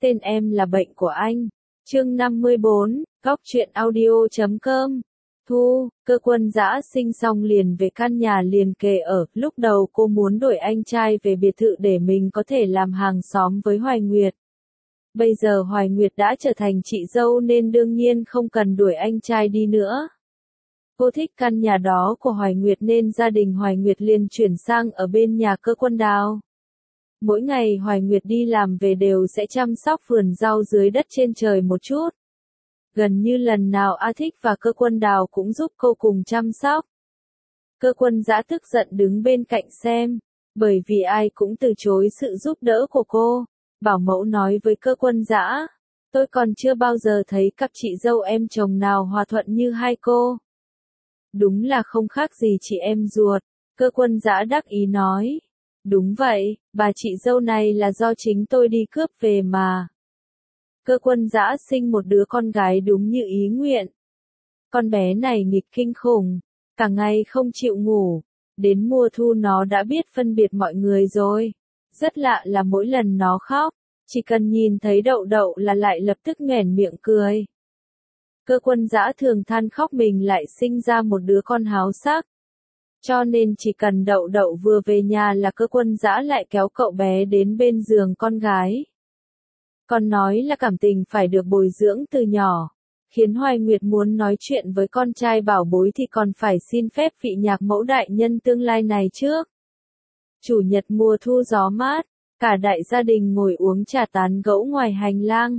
Tên em là bệnh của anh. Chương 54, Góc truyện audio.com. Thu, Cơ Quân Dã sinh xong liền về căn nhà liền kề ở, lúc đầu cô muốn đổi anh trai về biệt thự để mình có thể làm hàng xóm với Hoài Nguyệt. Bây giờ Hoài Nguyệt đã trở thành chị dâu nên đương nhiên không cần đuổi anh trai đi nữa. Cô thích căn nhà đó của Hoài Nguyệt nên gia đình Hoài Nguyệt liền chuyển sang ở bên nhà Cơ Quân Đào. Mỗi ngày Hoài Nguyệt đi làm về đều sẽ chăm sóc vườn rau dưới đất trên trời một chút. Gần như lần nào A Thích và Cơ Quân Đào cũng giúp cô cùng chăm sóc. Cơ Quân Dã tức giận đứng bên cạnh xem, bởi vì ai cũng từ chối sự giúp đỡ của cô. Bảo mẫu nói với Cơ Quân Dã, tôi còn chưa bao giờ thấy cặp chị dâu em chồng nào hòa thuận như hai cô. Đúng là không khác gì chị em ruột, Cơ Quân Dã đắc ý nói. Đúng vậy, bà chị dâu này là do chính tôi đi cướp về mà. Cơ Quân Dã sinh một đứa con gái đúng như ý nguyện. Con bé này nghịch kinh khủng, cả ngày không chịu ngủ, đến mùa thu nó đã biết phân biệt mọi người rồi. Rất lạ là mỗi lần nó khóc, chỉ cần nhìn thấy Đậu Đậu là lại lập tức nhoẻn miệng cười. Cơ Quân Dã thường than khóc mình lại sinh ra một đứa con háo sắc. Cho nên chỉ cần Đậu Đậu vừa về nhà là Cơ Quân Dã lại kéo cậu bé đến bên giường con gái. Còn nói là cảm tình phải được bồi dưỡng từ nhỏ, khiến Hoài Nguyệt muốn nói chuyện với con trai bảo bối thì còn phải xin phép vị nhạc mẫu đại nhân tương lai này trước. Chủ nhật mùa thu gió mát, cả đại gia đình ngồi uống trà tán gẫu ngoài hành lang.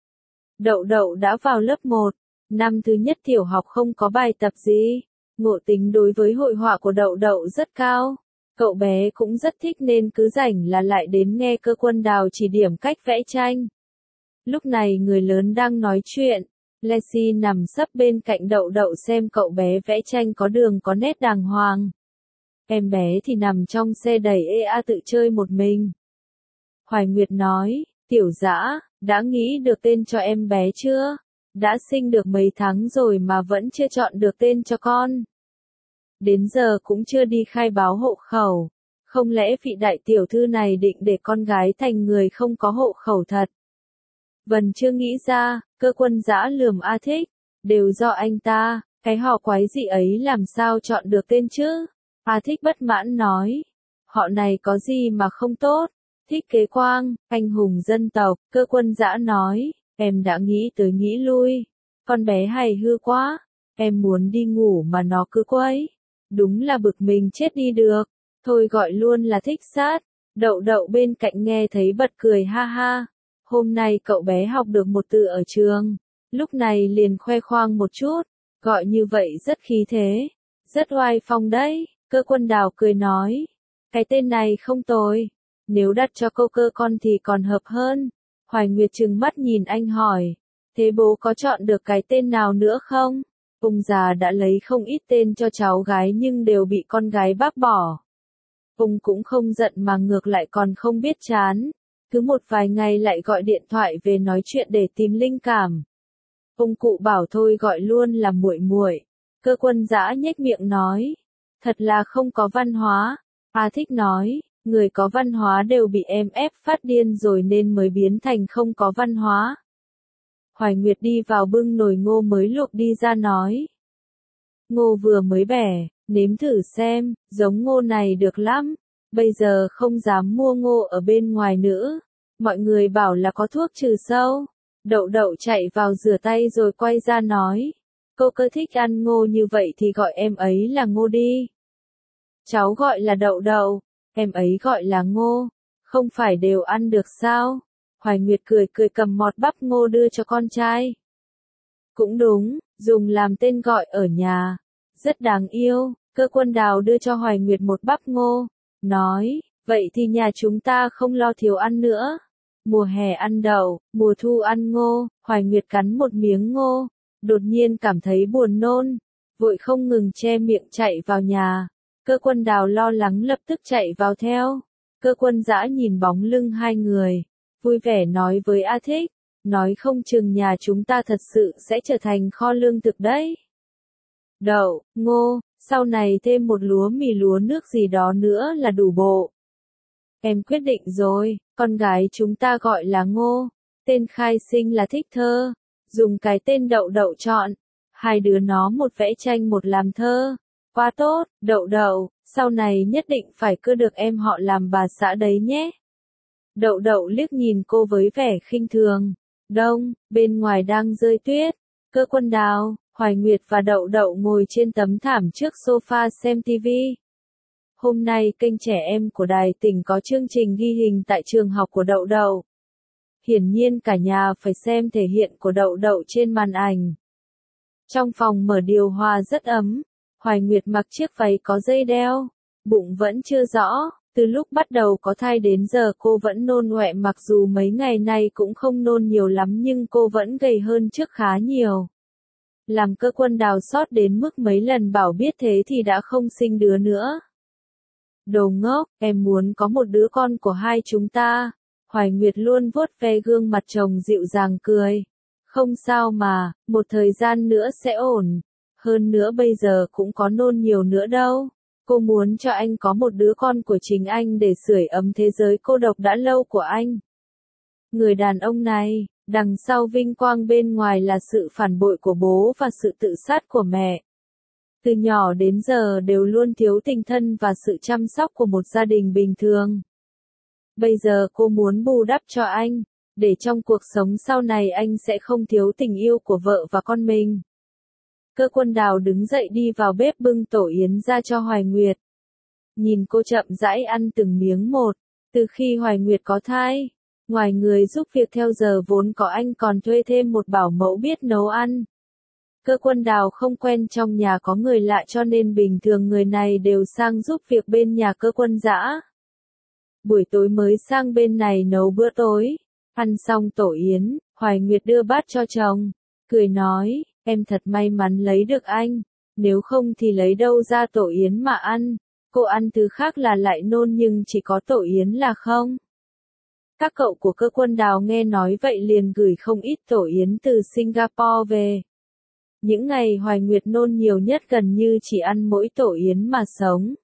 Đậu Đậu đã vào lớp 1, năm thứ nhất tiểu học không có bài tập gì. Ngộ tính đối với hội họa của Đậu Đậu rất cao. Cậu bé cũng rất thích nên cứ rảnh là lại đến nghe Cơ Quân Đào chỉ điểm cách vẽ tranh. Lúc này người lớn đang nói chuyện, Lexi nằm sấp bên cạnh Đậu Đậu xem cậu bé vẽ tranh có đường có nét đàng hoàng. Em bé thì nằm trong xe đẩy EA tự chơi một mình. Hoài Nguyệt nói, Tiểu Dã, đã nghĩ được tên cho em bé chưa? Đã sinh được mấy tháng rồi mà vẫn chưa chọn được tên cho con. Đến giờ cũng chưa đi khai báo hộ khẩu. Không lẽ vị đại tiểu thư này định để con gái thành người không có hộ khẩu thật? Vân chưa nghĩ ra, Cơ Quân Dã lườm A Thích. Đều do anh ta, cái họ quái dị ấy làm sao chọn được tên chứ? A Thích bất mãn nói. Họ này có gì mà không tốt? Thích Kế Quang, anh hùng dân tộc, Cơ Quân Dã nói. Em đã nghĩ tới nghĩ lui. Con bé hài hư quá. Em muốn đi ngủ mà nó cứ quấy. Đúng là bực mình chết đi được. Thôi gọi luôn là Thích Sát. Đậu Đậu bên cạnh nghe thấy bật cười ha ha. Hôm nay cậu bé học được một từ ở trường. Lúc này liền khoe khoang một chút. Gọi như vậy rất khí thế. Rất oai phong đấy. Cơ Quân Đào cười nói. Cái tên này không tồi. Nếu đặt cho câu Cơ con thì còn hợp hơn. Hoài Nguyệt trừng mắt nhìn anh hỏi. Thế bố có chọn được cái tên nào nữa không? Ông già đã lấy không ít tên cho cháu gái nhưng đều bị con gái bác bỏ. Ông cũng không giận mà ngược lại còn không biết chán. Cứ một vài ngày lại gọi điện thoại về nói chuyện để tìm linh cảm. Ông cụ bảo thôi gọi luôn là muội muội. Cơ Quân Dã nhếch miệng nói. Thật là không có văn hóa. A Thích nói. Người có văn hóa đều bị em ép phát điên rồi nên mới biến thành không có văn hóa. Hoài Nguyệt đi vào bưng nồi ngô mới luộc đi ra nói. Ngô vừa mới bẻ, nếm thử xem, giống ngô này được lắm. Bây giờ không dám mua ngô ở bên ngoài nữa. Mọi người bảo là có thuốc trừ sâu. Đậu Đậu chạy vào rửa tay rồi quay ra nói. Cô Cơ thích ăn ngô như vậy thì gọi em ấy là Ngô đi. Cháu gọi là Đậu Đậu. Em ấy gọi là Ngô, không phải đều ăn được sao? Hoài Nguyệt cười cười cầm mọt bắp ngô đưa cho con trai. Cũng đúng, dùng làm tên gọi ở nhà. Rất đáng yêu, Cơ Quân Đào đưa cho Hoài Nguyệt một bắp ngô. Nói, vậy thì nhà chúng ta không lo thiếu ăn nữa. Mùa hè ăn đậu, mùa thu ăn ngô. Hoài Nguyệt cắn một miếng ngô. Đột nhiên cảm thấy buồn nôn. Vội không ngừng che miệng chạy vào nhà. Cơ Quân Đào lo lắng lập tức chạy vào theo. Cơ Quân Dã nhìn bóng lưng hai người. Vui vẻ nói với A Thích. Nói không chừng nhà chúng ta thật sự sẽ trở thành kho lương thực đấy. Đậu, ngô, sau này thêm một lúa mì lúa nước gì đó nữa là đủ bộ. Em quyết định rồi, con gái chúng ta gọi là Ngô. Tên khai sinh là thích thơ, dùng cái tên Đậu Đậu chọn. Hai đứa nó một vẽ tranh một làm thơ. Quá tốt, Đậu Đậu, sau này nhất định phải cưa được em họ làm bà xã đấy nhé. Đậu Đậu liếc nhìn cô với vẻ khinh thường. Đông, bên ngoài đang rơi tuyết. Cơ Quân Đào, Hoài Nguyệt và Đậu Đậu ngồi trên tấm thảm trước sofa xem TV. Hôm nay kênh trẻ em của Đài Tỉnh có chương trình ghi hình tại trường học của Đậu Đậu. Hiển nhiên cả nhà phải xem thể hiện của Đậu Đậu trên màn ảnh. Trong phòng mở điều hòa rất ấm, Hoài Nguyệt mặc chiếc váy có dây đeo, bụng vẫn chưa rõ, từ lúc bắt đầu có thai đến giờ cô vẫn nôn ọe, mặc dù mấy ngày nay cũng không nôn nhiều lắm nhưng cô vẫn gầy hơn trước khá nhiều. Làm Cơ Quân Đào sót đến mức mấy lần bảo biết thế thì đã không sinh đứa nữa. Đồ ngốc, em muốn có một đứa con của hai chúng ta. Hoài Nguyệt luôn vuốt ve gương mặt chồng dịu dàng cười. Không sao mà, một thời gian nữa sẽ ổn. Hơn nữa bây giờ cũng có nôn nhiều nữa đâu. Cô muốn cho anh có một đứa con của chính anh để sưởi ấm thế giới cô độc đã lâu của anh. Người đàn ông này, đằng sau vinh quang bên ngoài là sự phản bội của bố và sự tự sát của mẹ. Từ nhỏ đến giờ đều luôn thiếu tình thân và sự chăm sóc của một gia đình bình thường. Bây giờ cô muốn bù đắp cho anh, để trong cuộc sống sau này anh sẽ không thiếu tình yêu của vợ và con mình. Cơ Quân Đào đứng dậy đi vào bếp bưng tổ yến ra cho Hoài Nguyệt. Nhìn cô chậm rãi ăn từng miếng một, từ khi Hoài Nguyệt có thai, ngoài người giúp việc theo giờ vốn có anh còn thuê thêm một bảo mẫu biết nấu ăn. Cơ Quân Đào không quen trong nhà có người lạ cho nên bình thường người này đều sang giúp việc bên nhà Cơ Quân Dã. Buổi tối mới sang bên này nấu bữa tối. Ăn xong tổ yến, Hoài Nguyệt đưa bát cho chồng, cười nói, em thật may mắn lấy được anh, nếu không thì lấy đâu ra tổ yến mà ăn. Cô ăn thứ khác là lại nôn nhưng chỉ có tổ yến là không. Các cậu của Cơ Quân Đào nghe nói vậy liền gửi không ít tổ yến từ Singapore về. Những ngày Hoài Nguyệt nôn nhiều nhất gần như chỉ ăn mỗi tổ yến mà sống.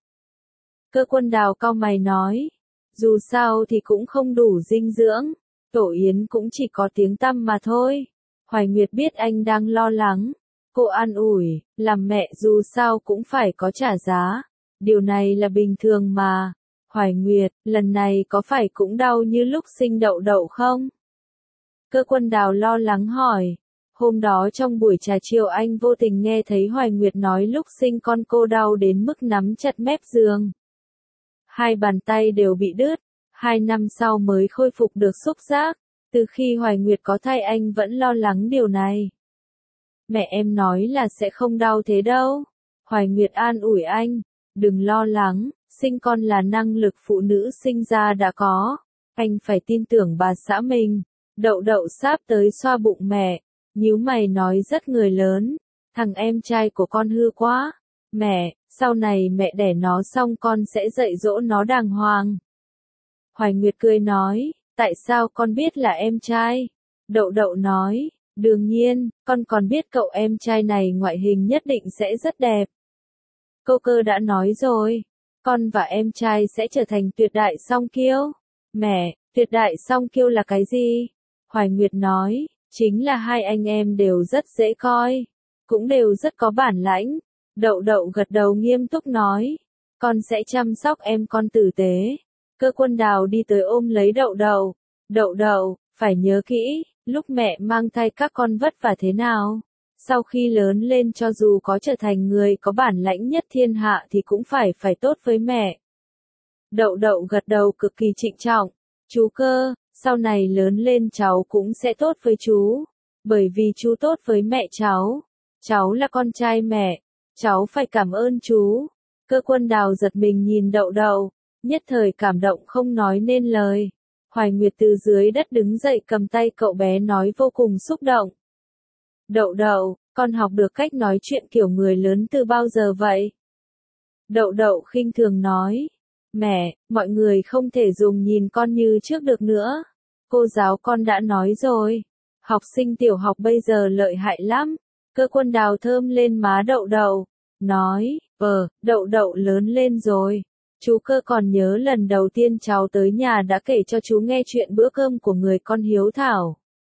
Cơ Quân Đào cau mày nói, dù sao thì cũng không đủ dinh dưỡng, tổ yến cũng chỉ có tiếng tăm mà thôi. Hoài Nguyệt biết anh đang lo lắng, cô an ủi, làm mẹ dù sao cũng phải có trả giá, điều này là bình thường mà. Hoài Nguyệt, lần này có phải cũng đau như lúc sinh Đậu Đậu không? Cơ Quân Đào lo lắng hỏi. Hôm đó trong buổi trà chiều anh vô tình nghe thấy Hoài Nguyệt nói lúc sinh con cô đau đến mức nắm chặt mép giường. Hai bàn tay đều bị đứt, 2 năm sau mới khôi phục được xúc giác. Từ khi Hoài Nguyệt có thai anh vẫn lo lắng điều này. Mẹ em nói là sẽ không đau thế đâu. Hoài Nguyệt an ủi anh, đừng lo lắng, sinh con là năng lực phụ nữ sinh ra đã có. Anh phải tin tưởng bà xã mình. Đậu Đậu sáp tới xoa bụng mẹ, nhíu mày nói rất người lớn, thằng em trai của con hư quá. Mẹ, sau này mẹ đẻ nó xong con sẽ dạy dỗ nó đàng hoàng. Hoài Nguyệt cười nói, tại sao con biết là em trai? Đậu Đậu nói, đương nhiên, con còn biết cậu em trai này ngoại hình nhất định sẽ rất đẹp. Cô Cơ đã nói rồi, con và em trai sẽ trở thành tuyệt đại song kiêu. Mẹ, tuyệt đại song kiêu là cái gì? Hoài Nguyệt nói, chính là hai anh em đều rất dễ coi, cũng đều rất có bản lãnh. Đậu Đậu gật đầu nghiêm túc nói, con sẽ chăm sóc em con tử tế. Cơ Quân Đào đi tới ôm lấy Đậu Đậu. Đậu Đậu, phải nhớ kỹ, lúc mẹ mang thai các con vất vả thế nào. Sau khi lớn lên cho dù có trở thành người có bản lãnh nhất thiên hạ thì cũng phải tốt với mẹ. Đậu Đậu gật đầu cực kỳ trịnh trọng. Chú Cơ, sau này lớn lên cháu cũng sẽ tốt với chú. Bởi vì chú tốt với mẹ cháu. Cháu là con trai mẹ. Cháu phải cảm ơn chú. Cơ Quân Đào giật mình nhìn Đậu Đậu, nhất thời cảm động không nói nên lời. Hoài Nguyệt từ dưới đất đứng dậy cầm tay cậu bé nói vô cùng xúc động. Đậu Đậu, con học được cách nói chuyện kiểu người lớn từ bao giờ vậy? Đậu Đậu khinh thường nói. Mẹ, mọi người không thể dùng nhìn con như trước được nữa. Cô giáo con đã nói rồi. Học sinh tiểu học bây giờ lợi hại lắm. Cơ Quân Đào thơm lên má Đậu Đậu. Nói, Đậu Đậu lớn lên rồi. Chú Cơ còn nhớ lần đầu tiên cháu tới nhà đã kể cho chú nghe chuyện bữa cơm của người con hiếu thảo.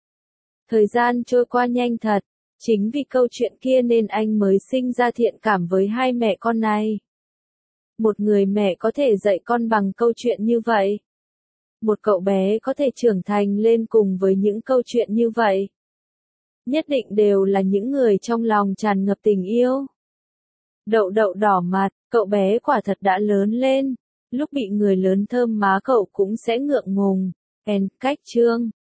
Thời gian trôi qua nhanh thật. Chính vì câu chuyện kia nên anh mới sinh ra thiện cảm với hai mẹ con này. Một người mẹ có thể dạy con bằng câu chuyện như vậy. Một cậu bé có thể trưởng thành lên cùng với những câu chuyện như vậy. Nhất định đều là những người trong lòng tràn ngập tình yêu. Đậu đậu đỏ mặt, cậu bé quả thật đã lớn lên. Lúc bị người lớn thơm má cậu cũng sẽ ngượng ngùng. Cách chương